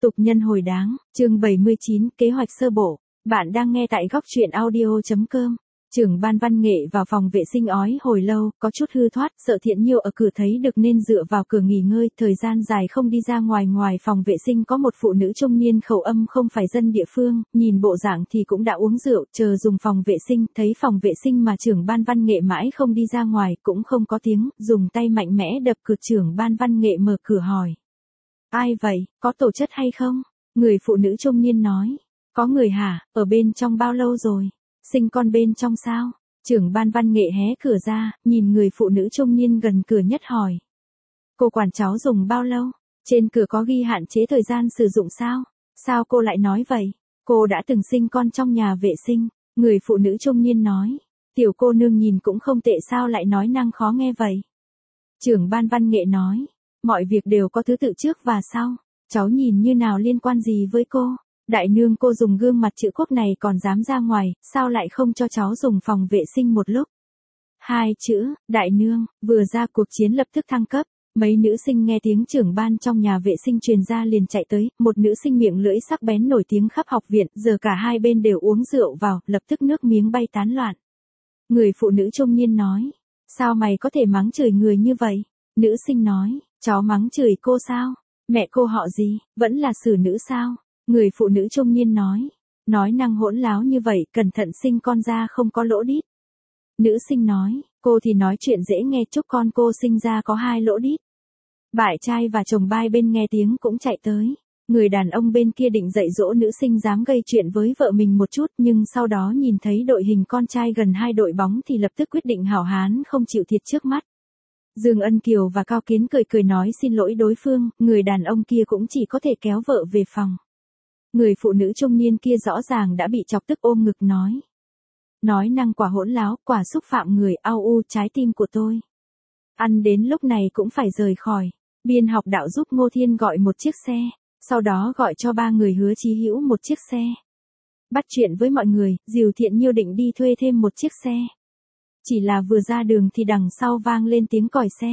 Tục nhân hồi đáng, chương 79, kế hoạch sơ bộ. Bạn đang nghe tại góc truyện audio.com. Trưởng ban văn nghệ vào phòng vệ sinh ói hồi lâu, có chút hư thoát, sợ Thiện Nhiêu ở cửa thấy được nên dựa vào cửa nghỉ ngơi, thời gian dài không đi ra ngoài. Ngoài phòng vệ sinh có một phụ nữ trung niên khẩu âm không phải dân địa phương, nhìn bộ dạng thì cũng đã uống rượu, chờ dùng phòng vệ sinh, thấy phòng vệ sinh mà trưởng ban văn nghệ mãi không đi ra ngoài, cũng không có tiếng, dùng tay mạnh mẽ đập cửa. Trưởng ban văn nghệ mở cửa hỏi. Ai vậy, có tổ chất hay không? Người phụ nữ trung niên nói. Có người hả, ở bên trong bao lâu rồi? Sinh con bên trong sao? Trưởng ban văn nghệ hé cửa ra, nhìn người phụ nữ trung niên gần cửa nhất hỏi. Cô quản cháu dùng bao lâu? Trên cửa có ghi hạn chế thời gian sử dụng sao? Sao cô lại nói vậy? Cô đã từng sinh con trong nhà vệ sinh. Người phụ nữ trung niên nói. Tiểu cô nương nhìn cũng không tệ, sao lại nói năng khó nghe vậy? Trưởng ban văn nghệ nói. Mọi việc đều có thứ tự trước và sau. Cháu nhìn như nào liên quan gì với cô? Đại nương, cô dùng gương mặt chữ quốc này còn dám ra ngoài, sao lại không cho cháu dùng phòng vệ sinh một lúc? Hai chữ, đại nương, vừa ra cuộc chiến lập tức thăng cấp. Mấy nữ sinh nghe tiếng trưởng ban trong nhà vệ sinh truyền ra liền chạy tới, một nữ sinh miệng lưỡi sắc bén nổi tiếng khắp học viện, giờ cả hai bên đều uống rượu vào, lập tức nước miếng bay tán loạn. Người phụ nữ trung niên nói, sao mày có thể mắng chửi người như vậy? Nữ sinh nói, cháu mắng chửi cô sao? Mẹ cô họ gì, vẫn là xử nữ sao? Người phụ nữ trung niên nói năng hỗn láo như vậy, cẩn thận sinh con ra không có lỗ đít. Nữ sinh nói, cô thì nói chuyện dễ nghe, chúc con cô sinh ra có 2 lỗ đít. Bạn trai và chồng bai bên nghe tiếng cũng chạy tới. Người đàn ông bên kia định dạy dỗ nữ sinh dám gây chuyện với vợ mình một chút, nhưng sau đó nhìn thấy đội hình con trai gần 2 đội bóng thì lập tức quyết định hảo hán không chịu thiệt trước mắt. Dương Ân Kiều và Cao Kiến cười nói xin lỗi đối phương, người đàn ông kia cũng chỉ có thể kéo vợ về phòng. Người phụ nữ trung niên kia rõ ràng đã bị chọc tức, ôm ngực nói năng quả hỗn láo, quả xúc phạm người, trái tim của tôi. Ăn đến lúc này cũng phải rời khỏi. Biên học đạo giúp Ngô Thiên gọi một chiếc xe, sau đó gọi cho 3 người Hứa Chí Hữu một chiếc xe. Bắt chuyện với mọi người, dìu Thiện Nhiêu định đi thuê thêm một chiếc xe. Chỉ là vừa ra đường thì đằng sau vang lên tiếng còi xe.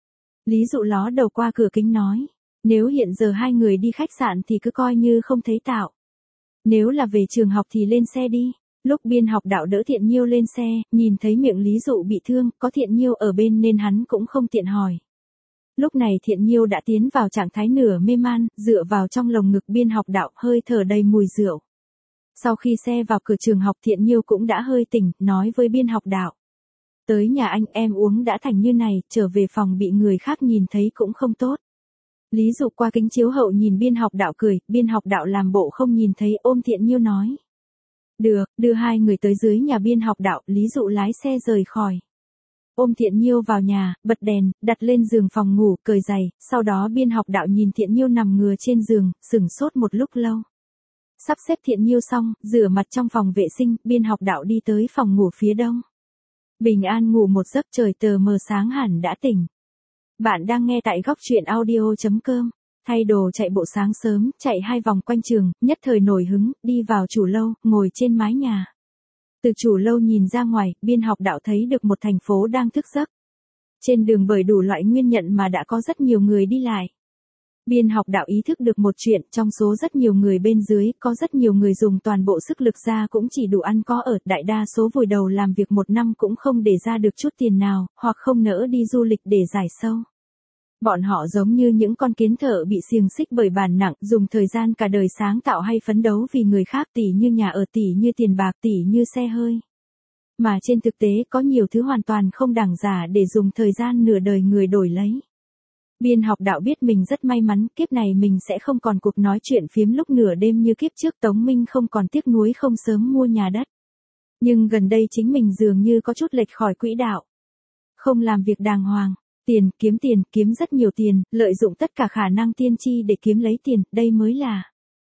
Lý Dụ ló đầu qua cửa kính nói. Nếu hiện giờ 2 người đi khách sạn thì cứ coi như không thấy tạo. Nếu là về trường học thì lên xe đi. Lúc biên học đạo đỡ Thiện Nhiêu lên xe, nhìn thấy miệng Lý Dụ bị thương, có Thiện Nhiêu ở bên nên hắn cũng không tiện hỏi. Lúc này Thiện Nhiêu đã tiến vào trạng thái nửa mê man, dựa vào trong lồng ngực biên học đạo, hơi thở đầy mùi rượu. Sau khi xe vào cửa trường học, Thiện Nhiêu cũng đã hơi tỉnh, nói với biên học đạo. Tới nhà anh, em uống đã thành như này, trở về phòng bị người khác nhìn thấy cũng không tốt. Lý Dụ qua kính chiếu hậu nhìn biên học đạo cười, biên học đạo làm bộ không nhìn thấy, ôm Thiện Nhiêu nói. Được, đưa 2 người tới dưới nhà biên học đạo, Lý Dụ lái xe rời khỏi. Ôm Thiện Nhiêu vào nhà, bật đèn, đặt lên giường phòng ngủ, cởi giày, sau đó biên học đạo nhìn Thiện Nhiêu nằm ngửa trên giường, sửng sốt một lúc lâu. Sắp xếp Thiện Nhiêu xong, rửa mặt trong phòng vệ sinh, biên học đạo đi tới phòng ngủ phía đông. Bình an ngủ một giấc, trời tờ mờ sáng hẳn đã tỉnh. Bạn đang nghe tại góc truyện audio.com. Thay đồ chạy bộ sáng sớm, chạy 2 vòng quanh trường, nhất thời nổi hứng, đi vào chủ lâu, ngồi trên mái nhà. Từ chủ lâu nhìn ra ngoài, biên học đạo thấy được một thành phố đang thức giấc. Trên đường bởi đủ loại nguyên nhân mà đã có rất nhiều người đi lại. Biên học đạo ý thức được một chuyện, trong số rất nhiều người bên dưới, có rất nhiều người dùng toàn bộ sức lực ra cũng chỉ đủ ăn có ở, đại đa số vùi đầu làm việc 1 năm cũng không để ra được chút tiền nào, hoặc không nỡ đi du lịch để giải sâu. Bọn họ giống như những con kiến thợ bị xiềng xích bởi bản nặng, dùng thời gian cả đời sáng tạo hay phấn đấu vì người khác, tỉ như nhà ở, tỉ như tiền bạc, tỉ như xe hơi. Mà trên thực tế có nhiều thứ hoàn toàn không đẳng giá để dùng thời gian nửa đời người đổi lấy. Biên học đạo biết mình rất may mắn, kiếp này mình sẽ không còn cuộc nói chuyện phiếm lúc nửa đêm như kiếp trước, Tống Minh không còn tiếc nuối không sớm mua nhà đất. Nhưng gần đây chính mình dường như có chút lệch khỏi quỹ đạo. Không làm việc đàng hoàng. Tiền, kiếm rất nhiều tiền, lợi dụng tất cả khả năng tiên tri để kiếm lấy tiền, đây mới là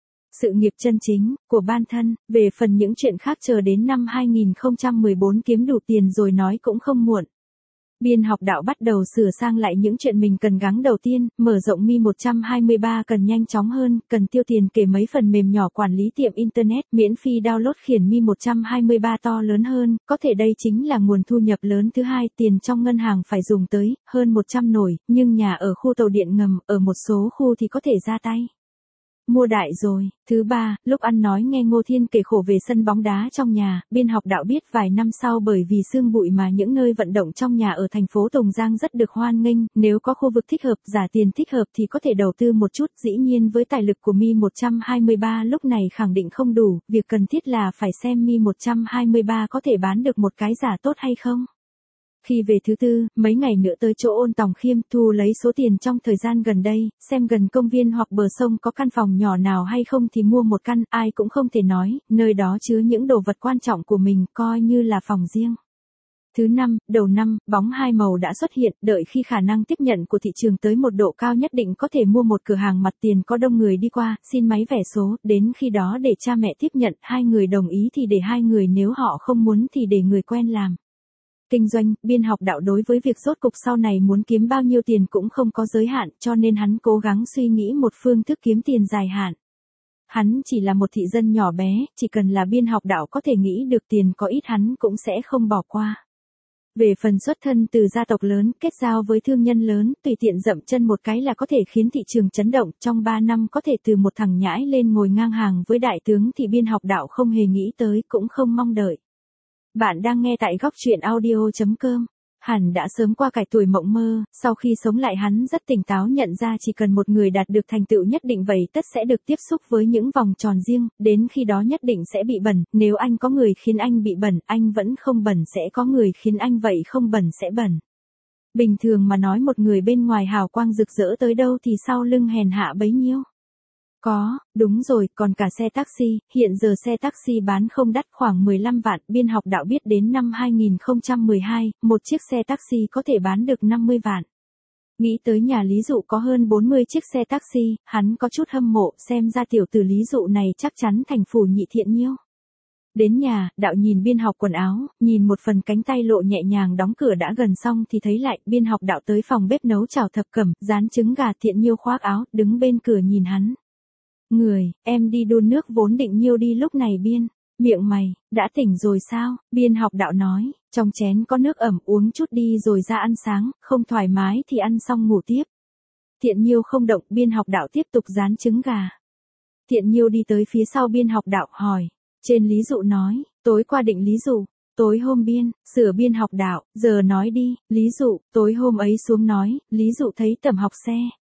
sự nghiệp chân chính của bản thân. Về phần những chuyện khác chờ đến năm 2014 kiếm đủ tiền rồi nói cũng không muộn. Biên học đạo bắt đầu sửa sang lại những chuyện mình cần gắng. Đầu tiên, mở rộng Mi 123 cần nhanh chóng hơn, cần tiêu tiền kể mấy phần mềm nhỏ quản lý tiệm Internet, miễn phí download khiển Mi 123 to lớn hơn, có thể đây chính là nguồn thu nhập lớn thứ hai. Tiền trong ngân hàng phải dùng tới, hơn 100 nổi, nhưng nhà ở khu tàu điện ngầm, ở một số khu thì có thể ra tay. Mua đại rồi. Thứ ba, lúc ăn nói nghe Ngô Thiên kể khổ về sân bóng đá trong nhà, biên học đạo biết vài năm sau bởi vì sương bụi mà những nơi vận động trong nhà ở thành phố Tùng Giang rất được hoan nghênh, nếu có khu vực thích hợp, giá tiền thích hợp thì có thể đầu tư một chút, dĩ nhiên với tài lực của Mi 123 lúc này khẳng định không đủ, việc cần thiết là phải xem Mi 123 có thể bán được một cái giá tốt hay không. Khi về thứ tư, mấy ngày nữa tới chỗ Ôn Tòng Khiêm thu lấy số tiền trong thời gian gần đây, xem gần công viên hoặc bờ sông có căn phòng nhỏ nào hay không thì mua một căn, ai cũng không thể nói, nơi đó chứa những đồ vật quan trọng của mình, coi như là phòng riêng. Thứ năm, đầu năm, bóng hai màu đã xuất hiện, đợi khi khả năng tiếp nhận của thị trường tới một độ cao nhất định có thể mua một cửa hàng mặt tiền có đông người đi qua, xin máy vé số, đến khi đó để cha mẹ tiếp nhận, hai người đồng ý thì để hai người, nếu họ không muốn thì để người quen làm. Kinh doanh, biên học đạo đối với việc rốt cục sau này muốn kiếm bao nhiêu tiền cũng không có giới hạn, cho nên hắn cố gắng suy nghĩ một phương thức kiếm tiền dài hạn. Hắn chỉ là một thị dân nhỏ bé, chỉ cần là biên học đạo có thể nghĩ được tiền có ít hắn cũng sẽ không bỏ qua. Về phần xuất thân từ gia tộc lớn, kết giao với thương nhân lớn, tùy tiện dậm chân một cái là có thể khiến thị trường chấn động, trong 3 năm có thể từ một thằng nhãi lên ngồi ngang hàng với đại tướng thì biên học đạo không hề nghĩ tới, cũng không mong đợi. Bạn đang nghe tại góc truyện audio.com. Hẳn đã sớm qua cải tuổi mộng mơ, sau khi sống lại hắn rất tỉnh táo nhận ra chỉ cần một người đạt được thành tựu nhất định vậy tất sẽ được tiếp xúc với những vòng tròn riêng, đến khi đó nhất định sẽ bị bẩn, nếu anh có người khiến anh bị bẩn, anh vẫn không bẩn sẽ có người khiến anh vậy không bẩn sẽ bẩn. Bình thường mà nói một người bên ngoài hào quang rực rỡ tới đâu thì sau lưng hèn hạ bấy nhiêu. Có, đúng rồi, còn cả xe taxi, hiện giờ xe taxi bán không đắt khoảng 15 vạn, biên học đạo biết đến năm 2012, một chiếc xe taxi có thể bán được 50 vạn. Nghĩ tới nhà Lý Dụ có hơn 40 chiếc xe taxi, hắn có chút hâm mộ, xem ra tiểu tử Lý Dụ này chắc chắn thành phủ nhị thiện nhiêu. Đến nhà, đạo nhìn biên học quần áo, nhìn một phần cánh tay lộ nhẹ nhàng đóng cửa đã gần xong thì thấy lại, biên học đạo tới phòng bếp nấu chảo thập cẩm, rán trứng gà, thiện nhiêu khoác áo, đứng bên cửa nhìn hắn. Người, em đi đun nước vốn định nhiêu đi lúc này biên. Miệng mày, đã tỉnh rồi sao? Biên học đạo nói, trong chén có nước ẩm uống chút đi rồi ra ăn sáng, không thoải mái thì ăn xong ngủ tiếp. Thiện nhiêu không động, biên học đạo tiếp tục rán trứng gà. Thiện nhiêu đi tới phía sau biên học đạo hỏi, trên Lý Dụ nói, tối qua định Lý Dụ, tối hôm biên, sửa biên học đạo, giờ nói đi, Lý Dụ, tối hôm ấy xuống nói, Lý Dụ thấy tầm học xe.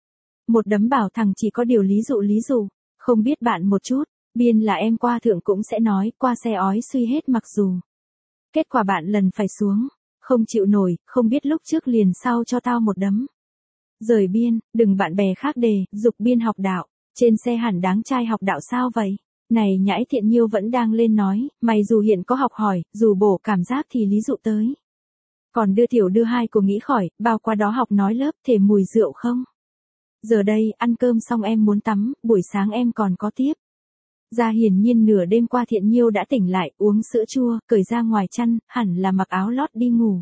Một đấm bảo thằng chỉ có điều Lý Dụ. Không biết bạn một chút, biên là em qua thượng cũng sẽ nói, qua xe ói suy hết mặc dù. Kết quả bạn lần phải xuống, không chịu nổi, không biết lúc trước liền sau cho tao một đấm. Rời biên, đừng bạn bè khác đề, dục biên học đạo, trên xe hẳn đáng trai học đạo sao vậy? Này nhãi thiện nhiêu vẫn đang lên nói, mày dù hiện có học hỏi, dù bổ cảm giác thì Lý Dụ tới. Còn đưa tiểu đưa hai cô nghĩ khỏi, bao qua đó học nói lớp thể mùi rượu không? Giờ đây, ăn cơm xong em muốn tắm, buổi sáng em còn có tiếp. Ra hiển nhiên nửa đêm qua thiện nhiêu đã tỉnh lại, uống sữa chua, cởi ra ngoài chăn, hẳn là mặc áo lót đi ngủ.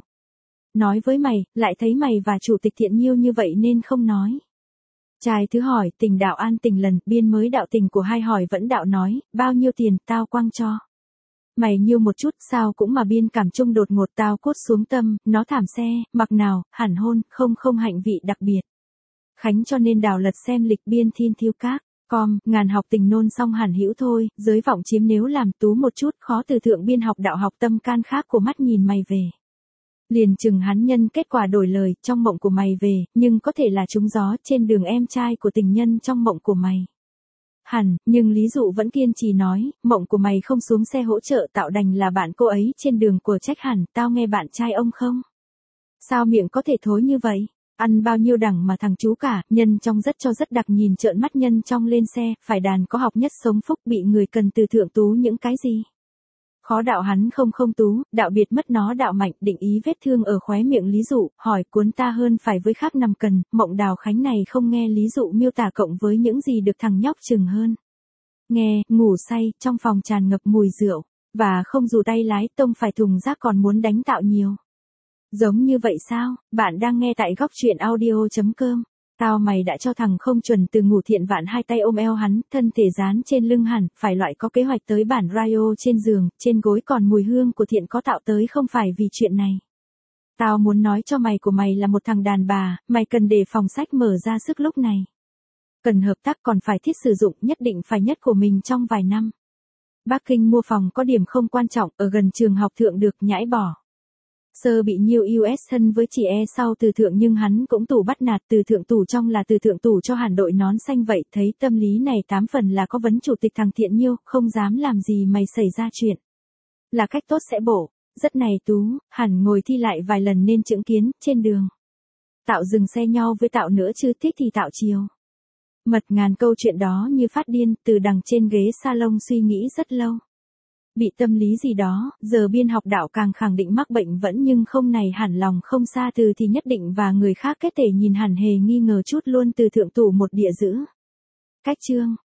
Nói với mày, lại thấy mày và chủ tịch thiện nhiêu như vậy nên không nói. Trai thứ hỏi, tình đạo an tình lần, biên mới đạo tình của hai hỏi vẫn đạo nói, bao nhiêu tiền, tao quăng cho. Mày nhiêu một chút, sao cũng mà biên cảm trung đột ngột tao cốt xuống tâm, nó thảm xe, mặc nào, hẳn hôn, không hạnh vị đặc biệt. Khánh cho nên đào lật xem lịch biên thiên thiêu các, ngàn học tình nôn xong hẳn hữu thôi, giới vọng chiếm nếu làm tú một chút khó từ thượng biên học đạo học tâm can khác của mắt nhìn mày về. Liền chừng hắn nhân kết quả đổi lời, trong mộng của mày về, nhưng có thể là trúng gió trên đường em trai của tình nhân trong mộng của mày. Hẳn, nhưng Lý Dụ vẫn kiên trì nói, mộng của mày không xuống xe hỗ trợ tạo đành là bạn cô ấy trên đường của trách hẳn, tao nghe bạn trai ông không? Sao miệng có thể thối như vậy? Ăn bao nhiêu đẳng mà thằng chú cả, nhân trong rất cho rất đặc nhìn trợn mắt nhân trong lên xe, phải đàn có học nhất sống phúc bị người cần từ thượng tú những cái gì. Khó đạo hắn không tú, đạo biệt mất nó đạo mạnh, định ý vết thương ở khóe miệng Lý Dụ, hỏi cuốn ta hơn phải với khác nằm cần, mộng đào khánh này không nghe Lý Dụ miêu tả cộng với những gì được thằng nhóc chừng hơn. Nghe, ngủ say, trong phòng tràn ngập mùi rượu, và không dù tay lái tông phải thùng rác còn muốn đánh tạo nhiều. Giống như vậy sao, bạn đang nghe tại góc truyện audio.com. Tao mày đã cho thằng không chuẩn từ ngủ thiện vạn hai tay ôm eo hắn, thân thể dán trên lưng hẳn, phải loại có kế hoạch tới bản radio trên giường, trên gối còn mùi hương của thiện có tạo tới không phải vì chuyện này. Tao muốn nói cho mày của mày là một thằng đàn bà, mày cần đề phòng sách mở ra sức lúc này. Cần hợp tác còn phải thiết sử dụng nhất định phải nhất của mình trong vài năm. Bắc Kinh mua phòng có điểm không quan trọng ở gần trường học thượng được nhãi bỏ. Sơ bị nhiều US thân với chị E sau từ thượng nhưng hắn cũng tủ bắt nạt từ thượng tủ trong là từ thượng tủ cho hẳn đội nón xanh vậy thấy tâm lý này 8 phần là có vấn chủ tịch thằng Thiện Nhiêu không dám làm gì mày xảy ra chuyện. Là cách tốt sẽ bổ, rất này Tú, hẳn ngồi thi lại vài lần nên chững kiến, trên đường. Tạo dừng xe nhau với tạo nữa chứ thích thì tạo chiều. Mật ngàn câu chuyện đó như phát điên từ đằng trên ghế salon suy nghĩ rất lâu. Bị tâm lý gì đó, giờ biên học đạo càng khẳng định mắc bệnh vẫn nhưng không này hẳn lòng không xa từ thì nhất định và người khác kết thể nhìn hẳn hề nghi ngờ chút luôn từ thượng tủ một địa giữ. Cách chương.